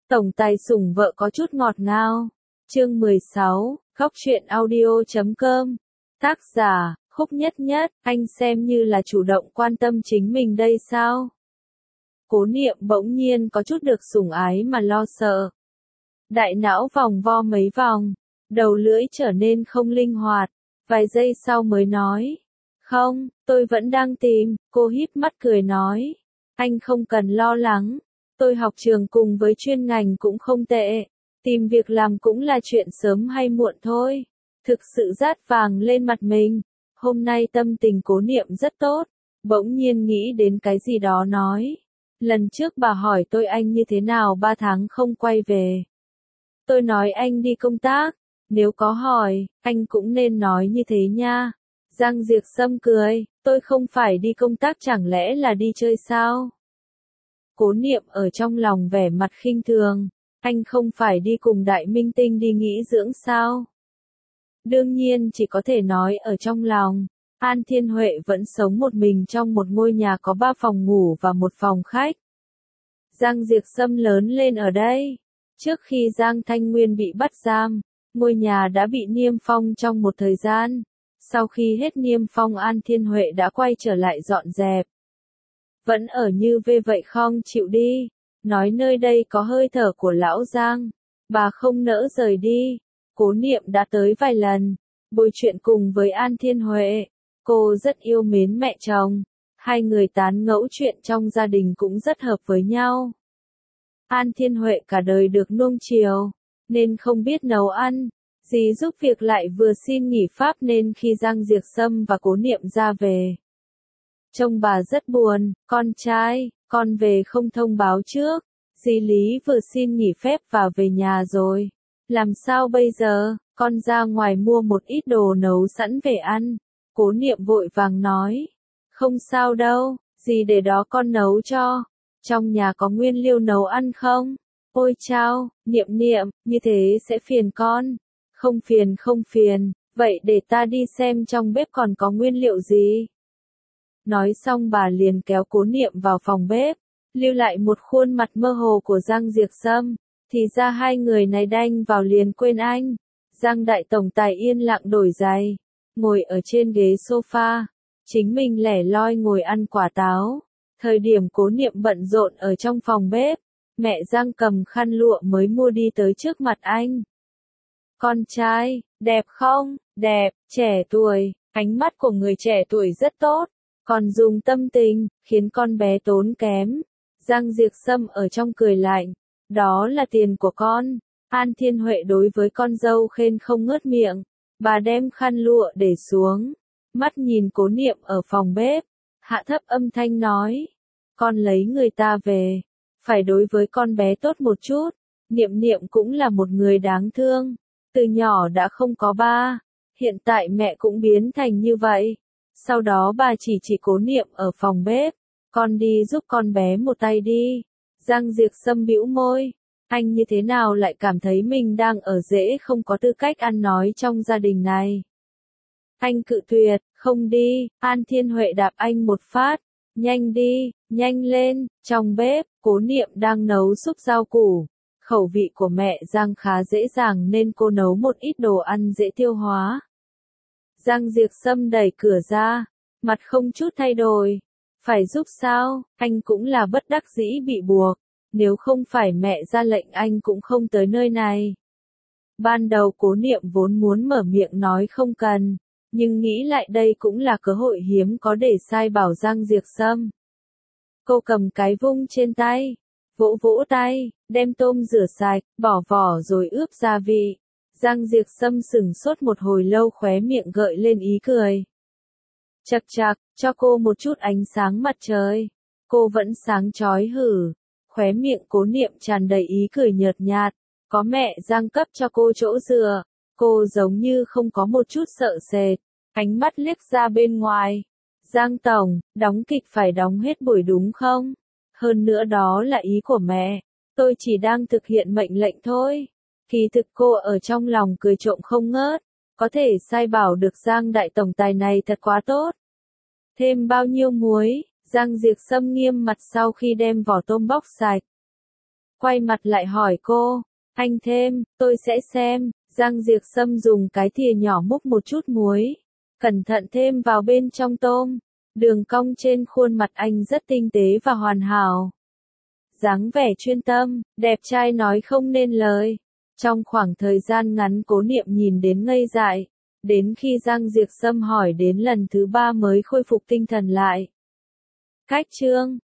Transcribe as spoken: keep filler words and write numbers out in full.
Tổng tài sủng vợ có chút ngọt ngào. Chương mười sáu, Góc truyện audio chấm com. Tác giả, Khúc Nhất Nhất, anh xem như là chủ động quan tâm chính mình đây sao? Cố Niệm bỗng nhiên có chút được sủng ái mà lo sợ. Đại não vòng vo mấy vòng, đầu lưỡi trở nên không linh hoạt, vài giây sau mới nói. Không, tôi vẫn đang tìm, cô híp mắt cười nói. Anh không cần lo lắng, tôi học trường cùng với chuyên ngành cũng không tệ, tìm việc làm cũng là chuyện sớm hay muộn thôi. Thực sự rát vàng lên mặt mình, hôm nay tâm tình Cố Niệm rất tốt, bỗng nhiên nghĩ đến cái gì đó nói. Lần trước bà hỏi tôi anh như thế nào ba tháng không quay về. Tôi nói anh đi công tác, nếu có hỏi, anh cũng nên nói như thế nha. Giang Diệc Sâm cười, tôi không phải đi công tác chẳng lẽ là đi chơi sao? Cố Niệm ở trong lòng vẻ mặt khinh thường, anh không phải đi cùng đại minh tinh đi nghỉ dưỡng sao? Đương nhiên chỉ có thể nói ở trong lòng, An Thiên Huệ vẫn sống một mình trong một ngôi nhà có ba phòng ngủ và một phòng khách. Giang Diệc Sâm lớn lên ở đây. Trước khi Giang Thanh Nguyên bị bắt giam, ngôi nhà đã bị niêm phong trong một thời gian. Sau khi hết niêm phong An Thiên Huệ đã quay trở lại dọn dẹp. Vẫn ở như vê vậy không chịu đi, nói nơi đây có hơi thở của lão Giang, bà không nỡ rời đi. Cố Niệm đã tới vài lần, bồi chuyện cùng với An Thiên Huệ, cô rất yêu mến mẹ chồng, hai người tán ngẫu chuyện trong gia đình cũng rất hợp với nhau. An Thiên Huệ cả đời được nuông chiều, nên không biết nấu ăn, dì giúp việc lại vừa xin nghỉ phép nên khi Giang Diệc Sâm và Cố Niệm ra về. Trông bà rất buồn, con trai, con về không thông báo trước, dì Lý vừa xin nghỉ phép và về nhà rồi. Làm sao bây giờ, con ra ngoài mua một ít đồ nấu sẵn về ăn. Cố Niệm vội vàng nói. Không sao đâu, dì để đó con nấu cho. Trong nhà có nguyên liệu nấu ăn không? Ôi chao, Niệm Niệm, như thế sẽ phiền con. Không phiền không phiền, vậy để ta đi xem trong bếp còn có nguyên liệu gì. Nói xong bà liền kéo Cố Niệm vào phòng bếp, lưu lại một khuôn mặt mơ hồ của Giang Diệc Sâm. Thì ra hai người này đanh vào liền quên anh. Giang đại tổng tài yên lặng đổi giày, ngồi ở trên ghế sofa, chính mình lẻ loi ngồi ăn quả táo. Thời điểm Cố Niệm bận rộn ở trong phòng bếp, mẹ Giang cầm khăn lụa mới mua đi tới trước mặt anh. Con trai, đẹp không? Đẹp, trẻ tuổi, ánh mắt của người trẻ tuổi rất tốt, còn dùng tâm tình, khiến con bé tốn kém. Giang Diệc Sâm ở trong cười lạnh. Đó là tiền của con. An Thiên Huệ đối với con dâu khen không ngớt miệng. Bà đem khăn lụa để xuống, mắt nhìn Cố Niệm ở phòng bếp, hạ thấp âm thanh nói. Con lấy người ta về, phải đối với con bé tốt một chút. Niệm Niệm cũng là một người đáng thương, từ nhỏ đã không có ba, hiện tại mẹ cũng biến thành như vậy. Sau đó bà chỉ chỉ Cố Niệm ở phòng bếp, con đi giúp con bé một tay đi. Giang Diệc Sâm bĩu môi, anh như thế nào lại cảm thấy mình đang ở rễ không có tư cách ăn nói trong gia đình này. Anh cự tuyệt, không đi. An Thiên Huệ đạp anh một phát, nhanh đi, nhanh lên. Trong bếp, Cố Niệm đang nấu súp rau củ. Khẩu vị của mẹ Giang khá dễ dàng nên cô nấu một ít đồ ăn dễ tiêu hóa. Giang Diệc Sâm đẩy cửa ra, mặt không chút thay đổi. Phải giúp sao, anh cũng là bất đắc dĩ bị buộc, nếu không phải mẹ ra lệnh anh cũng không tới nơi này. Ban đầu Cố Niệm vốn muốn mở miệng nói không cần, nhưng nghĩ lại đây cũng là cơ hội hiếm có để sai bảo Giang Diệc Sâm. Cô cầm cái vung trên tay, vỗ vỗ tay, đem tôm rửa sạch, bỏ vỏ rồi ướp gia vị. Giang Diệc Sâm sửng sốt một hồi lâu khóe miệng gợi lên ý cười. Chậc chậc, cho cô một chút ánh sáng mặt trời. Cô vẫn sáng chói hử. Khóe miệng Cố Niệm tràn đầy ý cười nhợt nhạt. Có mẹ Giang cấp cho cô chỗ dựa. Cô giống như không có một chút sợ sệt. Ánh mắt liếc ra bên ngoài. Giang tổng, đóng kịch phải đóng hết buổi đúng không? Hơn nữa đó là ý của mẹ. Tôi chỉ đang thực hiện mệnh lệnh thôi. Kỳ thực cô ở trong lòng cười trộm không ngớt. Có thể sai bảo được Giang đại tổng tài này thật quá tốt. Thêm bao nhiêu muối, Giang Diệc Sâm nghiêm mặt sau khi đem vỏ tôm bóc sạch. quay mặt lại hỏi cô, anh thêm, tôi sẽ xem. Giang Diệc Sâm dùng cái thìa nhỏ múc một chút muối, cẩn thận thêm vào bên trong tôm. Đường cong trên khuôn mặt anh rất tinh tế và hoàn hảo. Dáng vẻ chuyên tâm, đẹp trai nói không nên lời. Trong khoảng thời gian ngắn Cố Niệm nhìn đến ngây dại, đến khi Giang Diệc Sâm hỏi đến lần thứ ba mới khôi phục tinh thần lại. Cách chương